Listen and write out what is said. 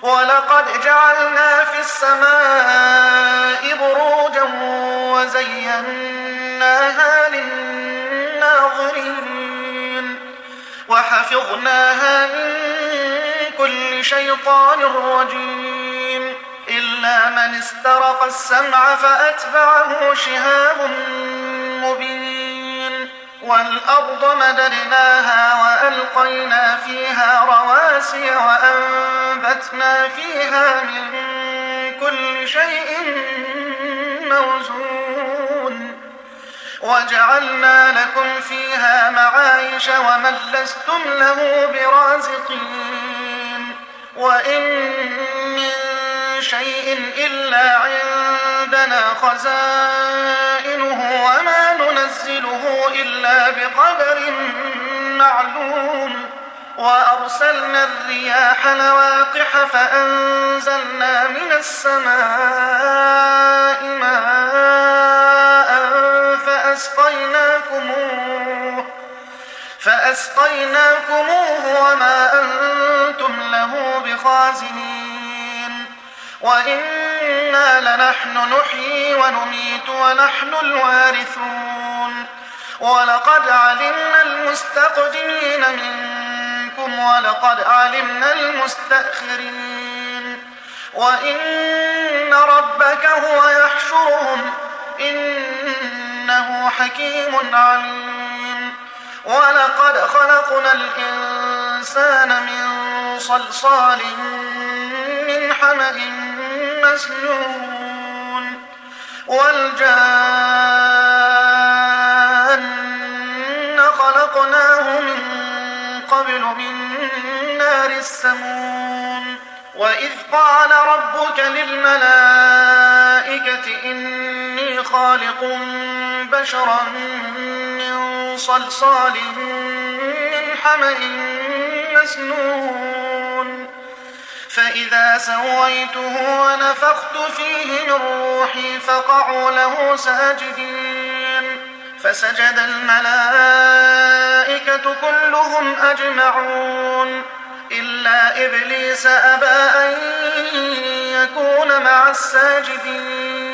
ولقد جعلنا في السماء بروجا وزيناها للناظرين وحفظناها من كل شيطان رجيم إلا من استرق السمع فأتبعه شهاب مبين والأرض مددناها وألقينا فيها رواسي وأنبتنا فيها من كل شيء موزون وجعلنا لكم فيها معايش ومن لستم له برازقين وإن من شيء إلا عندنا خزائنه وما ننزله إلا بقدر معلوم وأرسلنا الرياح لواقح فأنزلنا من السماء ماء فأسقيناكموه وما أنتم له بخازنين وإنا لنحن نحيي ونميت ونحن الوارثون ولقد علمنا المستقدمين منكم ولقد علمنا المستأخرين وإن ربك هو يحشرهم إنه حكيم عليم ولقد خلقنا الإنسان من صلصال من حمأ مسنون والجان خلقناه من قبل من نار السموم وإذ قال ربك للملائكة إني خالق بشرا من صلصال من حمأ مسنون فإذا سويته ونفخت فيه من روحي فقعوا له ساجدين فسجد الملائكة كلهم أجمعون إلا إبليس أبى أن يكون مع الساجدين